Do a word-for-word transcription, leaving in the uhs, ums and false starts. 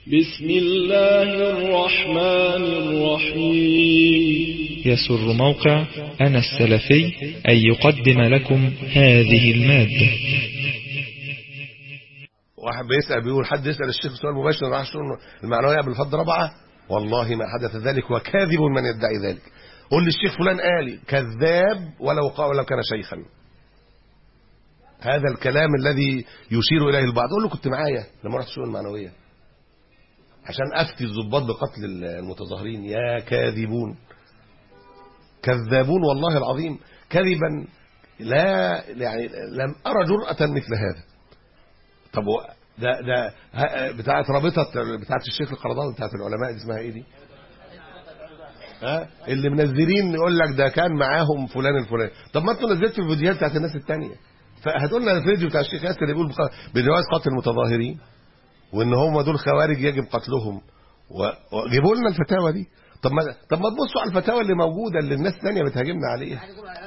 بسم الله الرحمن الرحيم. يسر موقع أنا السلفي أن يقدم لكم هذه المادة. واحد بيسأل بيقول حد يسأل الشيخ سؤال مباشر راح شؤون المعنوية بالفض ربعة، والله ما حدث ذلك وكاذب من يدعي ذلك. قل لي الشيخ فلان قال كذاب ولو قال ولو كان شيخا. هذا الكلام الذي يشير إليه البعض. قل له كنت معايا لما رحت شؤون المعنوية عشان أفتي الضباط بقتل المتظاهرين. يا كاذبون كذابون والله العظيم كذبا لا يعني لم أرى جرأة مثل هذا. طب ده ده بتاعه رابطه بتاعه الشيخ القرضاوي بتاعه العلماء دي اسمها ايه دي؟ ها اللي منزلين يقول لك ده كان معاهم فلان الفلاني. طب ما انتوا نزلتوا الفيديوهات بتاعه الناس الثانيه، فهتقول لنا الفيديو بتاع الشيخ ياسر يقول بجواز قتل المتظاهرين وان هم دول خوارج يجب قتلهم، وجيبوا لنا الفتاوى دي. طب ما طب ما تبصوا على الفتاوى اللي موجوده اللي الناس الثانيه بتهاجمنا عليها.